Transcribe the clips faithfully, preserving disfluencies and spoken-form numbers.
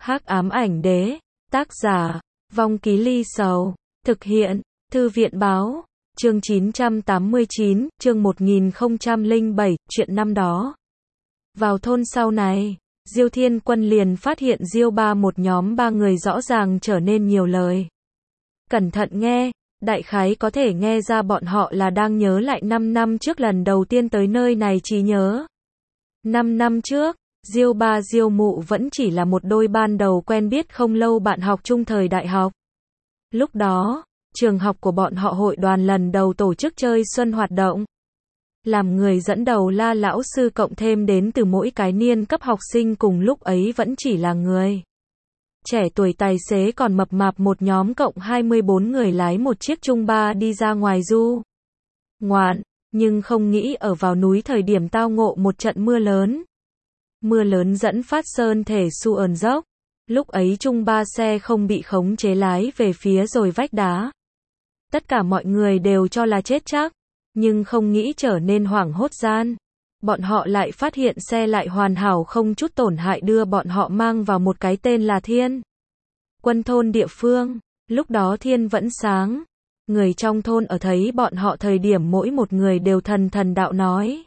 Hắc ám ảnh đế, tác giả, Vong Ký Ly Sầu, thực hiện, Thư viện báo, chương chín trăm tám mươi chín, chương một nghìn không trăm lẻ bảy, chuyện năm đó. Vào thôn sau này, Diêu Thiên Quân liền phát hiện Diêu Ba một nhóm ba người rõ ràng trở nên nhiều lời. Cẩn thận nghe, đại khái có thể nghe ra bọn họ là đang nhớ lại năm năm trước lần đầu tiên tới nơi này trí nhớ. năm năm trước, Diêu Ba Diêu Mụ vẫn chỉ là một đôi ban đầu quen biết không lâu bạn học chung thời đại học. Lúc đó, trường học của bọn họ hội đoàn lần đầu tổ chức chơi xuân hoạt động. Làm người dẫn đầu La lão sư cộng thêm đến từ mỗi cái niên cấp học sinh cùng lúc ấy vẫn chỉ là người trẻ tuổi tài xế còn mập mạp một nhóm cộng hai mươi bốn người lái một chiếc trung ba đi ra ngoài du ngoạn, nhưng không nghĩ ở vào núi thời điểm tao ngộ một trận mưa lớn. Mưa lớn dẫn phát sơn thể xu ờn dốc. Lúc ấy trung ba xe không bị khống chế lái về phía rồi vách đá. Tất cả mọi người đều cho là chết chắc, nhưng không nghĩ trở nên hoảng hốt gian. Bọn họ lại phát hiện xe lại hoàn hảo không chút tổn hại đưa bọn họ mang vào một cái tên là Thiên Quân thôn địa phương. Lúc đó thiên vẫn sáng. Người trong thôn ở thấy bọn họ thời điểm mỗi một người đều thần thần đạo nói.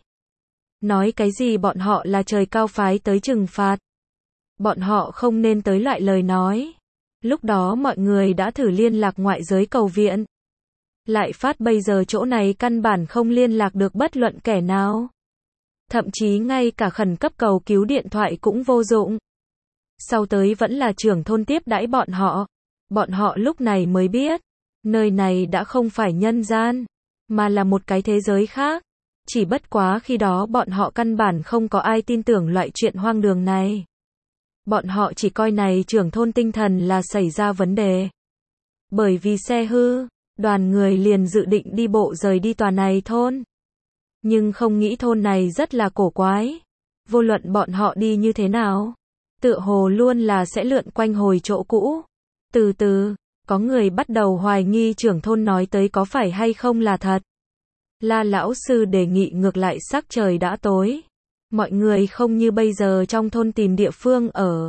Nói cái gì bọn họ là trời cao phái tới trừng phạt. Bọn họ không nên tới loại lời nói. Lúc đó mọi người đã thử liên lạc ngoại giới cầu viện. Lại phát bây giờ chỗ này căn bản không liên lạc được bất luận kẻ nào. Thậm chí ngay cả khẩn cấp cầu cứu điện thoại cũng vô dụng. Sau tới vẫn là trưởng thôn tiếp đãi bọn họ. Bọn họ lúc này mới biết, nơi này đã không phải nhân gian, mà là một cái thế giới khác. Chỉ bất quá khi đó bọn họ căn bản không có ai tin tưởng loại chuyện hoang đường này. Bọn họ chỉ coi này trưởng thôn tinh thần là xảy ra vấn đề. Bởi vì xe hư, đoàn người liền dự định đi bộ rời đi tòa này thôn. Nhưng không nghĩ thôn này rất là cổ quái. Vô luận bọn họ đi như thế nào, tựa hồ luôn là sẽ lượn quanh hồi chỗ cũ. Từ từ, có người bắt đầu hoài nghi trưởng thôn nói tới có phải hay không là thật. La lão sư đề nghị ngược lại sắc trời đã tối. Mọi người không như bây giờ trong thôn tìm địa phương ở.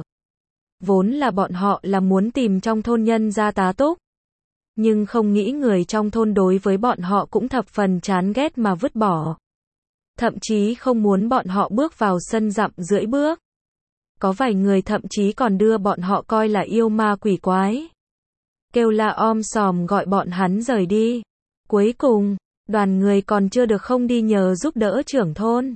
Vốn là bọn họ là muốn tìm trong thôn nhân gia tá túc. Nhưng không nghĩ người trong thôn đối với bọn họ cũng thập phần chán ghét mà vứt bỏ. Thậm chí không muốn bọn họ bước vào sân dặm rưỡi bước. Có vài người thậm chí còn đưa bọn họ coi là yêu ma quỷ quái. Kêu la om sòm gọi bọn hắn rời đi. Cuối cùng, đoàn người còn chưa được không đi nhờ giúp đỡ trưởng thôn.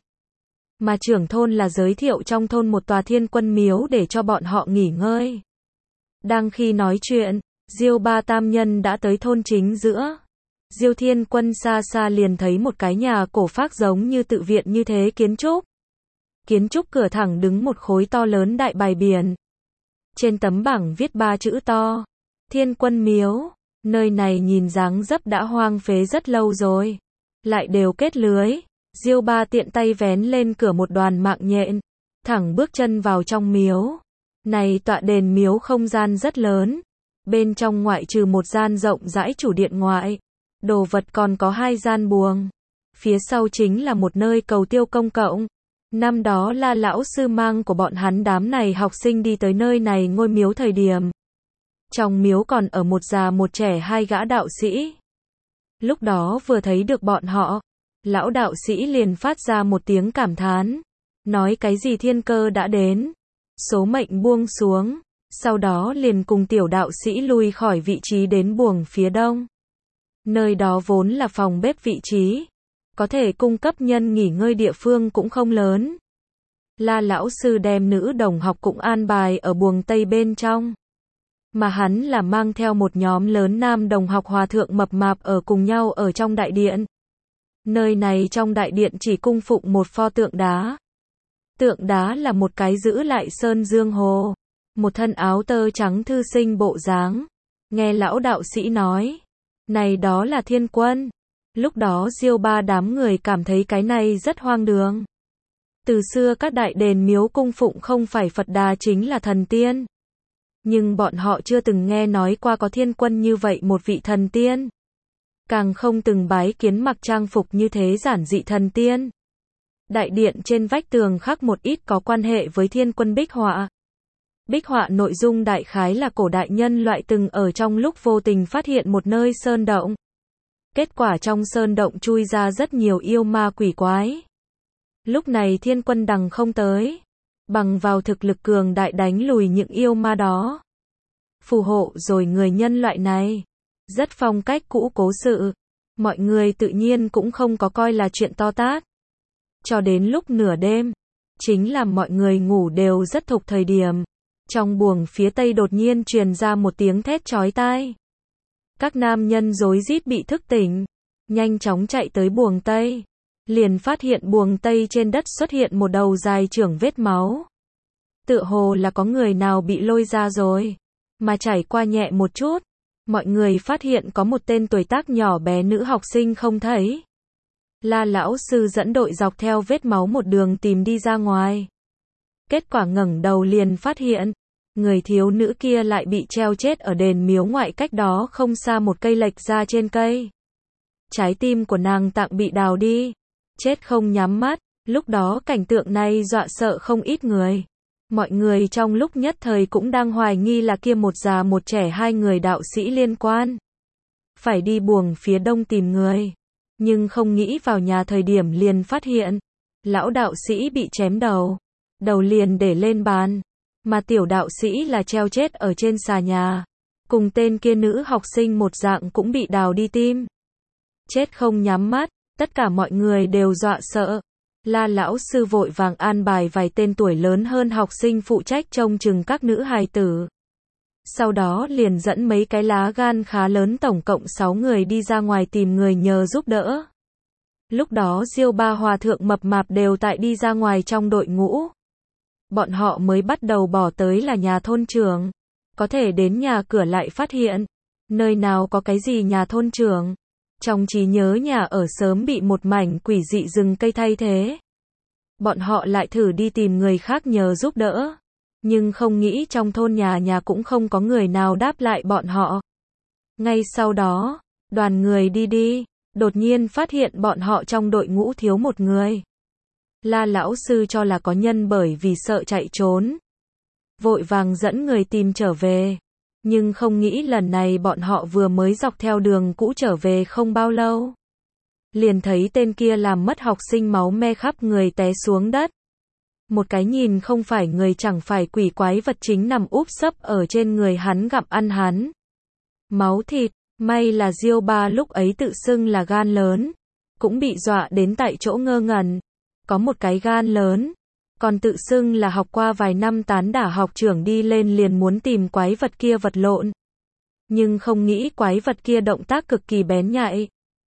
Mà trưởng thôn là giới thiệu trong thôn một tòa Thiên Quân miếu để cho bọn họ nghỉ ngơi. Đang khi nói chuyện, Diêu Ba tam nhân đã tới thôn chính giữa. Diêu Thiên Quân xa xa liền thấy một cái nhà cổ phác giống như tự viện như thế kiến trúc. Kiến trúc cửa thẳng đứng một khối to lớn đại bài biển. Trên tấm bảng viết ba chữ to. Thiên Quân miếu. Nơi này nhìn dáng dấp đã hoang phế rất lâu rồi. Lại đều kết lưới. Diêu Ba tiện tay vén lên cửa một đoàn mạng nhện. Thẳng bước chân vào trong miếu. Này tọa đền miếu không gian rất lớn. Bên trong ngoại trừ một gian rộng rãi chủ điện ngoại. Đồ vật còn có hai gian buồng. Phía sau chính là một nơi cầu tiêu công cộng. Năm đó là lão sư mang của bọn hắn đám này học sinh đi tới nơi này ngôi miếu thời điểm. Trong miếu còn ở một già một trẻ hai gã đạo sĩ. Lúc đó vừa thấy được bọn họ, lão đạo sĩ liền phát ra một tiếng cảm thán. Nói cái gì thiên cơ đã đến. Số mệnh buông xuống. Sau đó liền cùng tiểu đạo sĩ lui khỏi vị trí đến buồng phía đông. Nơi đó vốn là phòng bếp vị trí. Có thể cung cấp nhân nghỉ ngơi địa phương cũng không lớn. La lão sư đem nữ đồng học cũng an bài ở buồng tây bên trong. Mà hắn là mang theo một nhóm lớn nam đồng học hòa thượng mập mạp ở cùng nhau ở trong đại điện. Nơi này trong đại điện chỉ cung phụng một pho tượng đá. Tượng đá là một cái giữ lại sơn dương hồ. Một thân áo tơ trắng thư sinh bộ dáng. Nghe lão đạo sĩ nói. Này đó là Thiên Quân. Lúc đó Diêu Ba đám người cảm thấy cái này rất hoang đường. Từ xưa các đại đền miếu cung phụng không phải Phật Đà chính là thần tiên. Nhưng bọn họ chưa từng nghe nói qua có Thiên Quân như vậy một vị thần tiên. Càng không từng bái kiến mặc trang phục như thế giản dị thần tiên. Đại điện trên vách tường khắc một ít có quan hệ với Thiên Quân bích họa. Bích họa nội dung đại khái là cổ đại nhân loại từng ở trong lúc vô tình phát hiện một nơi sơn động. Kết quả trong sơn động chui ra rất nhiều yêu ma quỷ quái. Lúc này thiên quân đằng không tới, bằng vào thực lực cường đại đánh lùi những yêu ma đó. Phù hộ rồi người nhân loại này. Rất phong cách cũ cố sự. Mọi người tự nhiên cũng không có coi là chuyện to tát. Cho đến lúc nửa đêm, chính là mọi người ngủ đều rất thục thời điểm. Trong buồng phía tây đột nhiên truyền ra một tiếng thét chói tai. Các nam nhân rối rít bị thức tỉnh, nhanh chóng chạy tới buồng tây. Liền phát hiện buồng tây trên đất xuất hiện một đầu dài trưởng vết máu. Tựa hồ là có người nào bị lôi ra rồi. Mà chảy qua nhẹ một chút, mọi người phát hiện có một tên tuổi tác nhỏ bé nữ học sinh không thấy. La lão sư dẫn đội dọc theo vết máu một đường tìm đi ra ngoài. Kết quả ngẩng đầu liền phát hiện, người thiếu nữ kia lại bị treo chết ở đền miếu ngoại cách đó không xa một cây lệch ra trên cây. Trái tim của nàng tạng bị đào đi, chết không nhắm mắt. Lúc đó cảnh tượng này dọa sợ không ít người. Mọi người trong lúc nhất thời cũng đang hoài nghi là kia một già một trẻ hai người đạo sĩ liên quan. Phải đi buồng phía đông tìm người. Nhưng không nghĩ vào nhà thời điểm liền phát hiện. Lão đạo sĩ bị chém đầu. Đầu liền để lên bàn. Mà tiểu đạo sĩ là treo chết ở trên xà nhà. Cùng tên kia nữ học sinh một dạng cũng bị đào đi tim. Chết không nhắm mắt. Tất cả mọi người đều dọa sợ. La lão sư vội vàng an bài vài tên tuổi lớn hơn học sinh phụ trách trông chừng các nữ hài tử. Sau đó liền dẫn mấy cái lá gan khá lớn tổng cộng sáu người đi ra ngoài tìm người nhờ giúp đỡ. Lúc đó Diêu Ba hòa thượng mập mạp đều tại đi ra ngoài trong đội ngũ. Bọn họ mới bắt đầu bỏ tới là nhà thôn trưởng. Có thể đến nhà cửa lại phát hiện. Nơi nào có cái gì nhà thôn trưởng. Trong trí nhớ nhà ở sớm bị một mảnh quỷ dị rừng cây thay thế. Bọn họ lại thử đi tìm người khác nhờ giúp đỡ. Nhưng không nghĩ trong thôn nhà nhà cũng không có người nào đáp lại bọn họ. Ngay sau đó, đoàn người đi đi, đột nhiên phát hiện bọn họ trong đội ngũ thiếu một người. La lão sư cho là có nhân bởi vì sợ chạy trốn. Vội vàng dẫn người tìm trở về. Nhưng không nghĩ lần này bọn họ vừa mới dọc theo đường cũ trở về không bao lâu. Liền thấy tên kia làm mất học sinh máu me khắp người té xuống đất. Một cái nhìn không phải người chẳng phải quỷ quái vật chính nằm úp sấp ở trên người hắn gặm ăn hắn. Máu thịt, may là Diêu Ba lúc ấy tự xưng là gan lớn. Cũng bị dọa đến tại chỗ ngơ ngẩn. Có một cái gan lớn. Còn tự xưng là học qua vài năm tán đả học trưởng đi lên liền muốn tìm quái vật kia vật lộn. Nhưng không nghĩ quái vật kia động tác cực kỳ bén nhạy.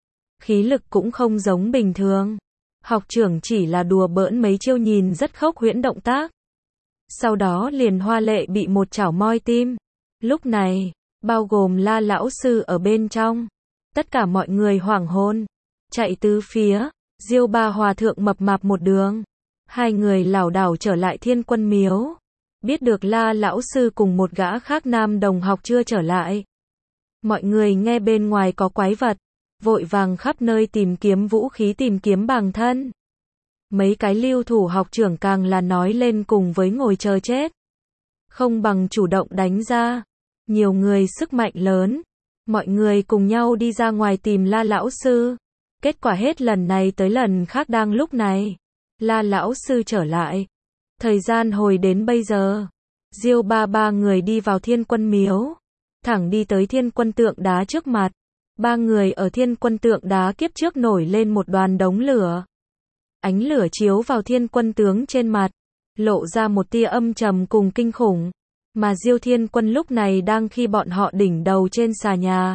Khí lực cũng không giống bình thường. Học trưởng chỉ là đùa bỡn mấy chiêu nhìn rất khốc huyễn động tác. Sau đó liền hoa lệ bị một chảo moi tim. Lúc này, bao gồm La lão sư ở bên trong. Tất cả mọi người hoảng hồn. Chạy tứ phía, Diêu Ba hòa thượng mập mạp một đường. Hai người lảo đảo trở lại Thiên Quân miếu. Biết được La lão sư cùng một gã khác nam đồng học chưa trở lại. Mọi người nghe bên ngoài có quái vật. Vội vàng khắp nơi tìm kiếm vũ khí tìm kiếm bằng thân. Mấy cái lưu thủ học trưởng càng là nói lên cùng với ngồi chờ chết. Không bằng chủ động đánh ra. Nhiều người sức mạnh lớn. Mọi người cùng nhau đi ra ngoài tìm La lão sư. Kết quả hết lần này tới lần khác đang lúc này. La lão sư trở lại. Thời gian hồi đến bây giờ. Diêu Ba ba người đi vào Thiên Quân miếu. Thẳng đi tới Thiên Quân tượng đá trước mặt. Ba người ở Thiên Quân tượng đá kiếp trước nổi lên một đoàn đống lửa. Ánh lửa chiếu vào Thiên Quân tướng trên mặt. Lộ ra một tia âm trầm cùng kinh khủng. Mà Diêu Thiên Quân lúc này đang khi bọn họ đỉnh đầu trên xà nhà.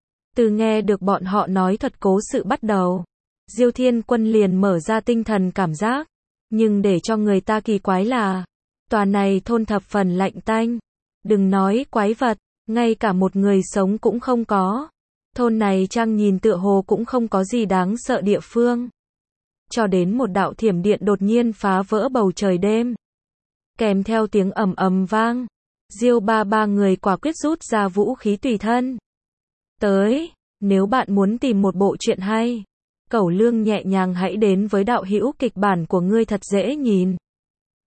Từ nghe được bọn họ nói thuật cố sự bắt đầu. Diêu Thiên Quân liền mở ra tinh thần cảm giác. Nhưng để cho người ta kỳ quái là. Tòa này thôn thập phần lạnh tanh. Đừng nói quái vật. Ngay cả một người sống cũng không có. Thôn này trang nhìn tựa hồ cũng không có gì đáng sợ địa phương. Cho đến một đạo thiểm điện đột nhiên phá vỡ bầu trời đêm. Kèm theo tiếng ầm ầm vang. Diêu Ba ba người quả quyết rút ra vũ khí tùy thân. Tới, nếu bạn muốn tìm một bộ truyện hay. Cẩu Lương nhẹ nhàng hãy đến với đạo hữu kịch bản của ngươi thật dễ nhìn.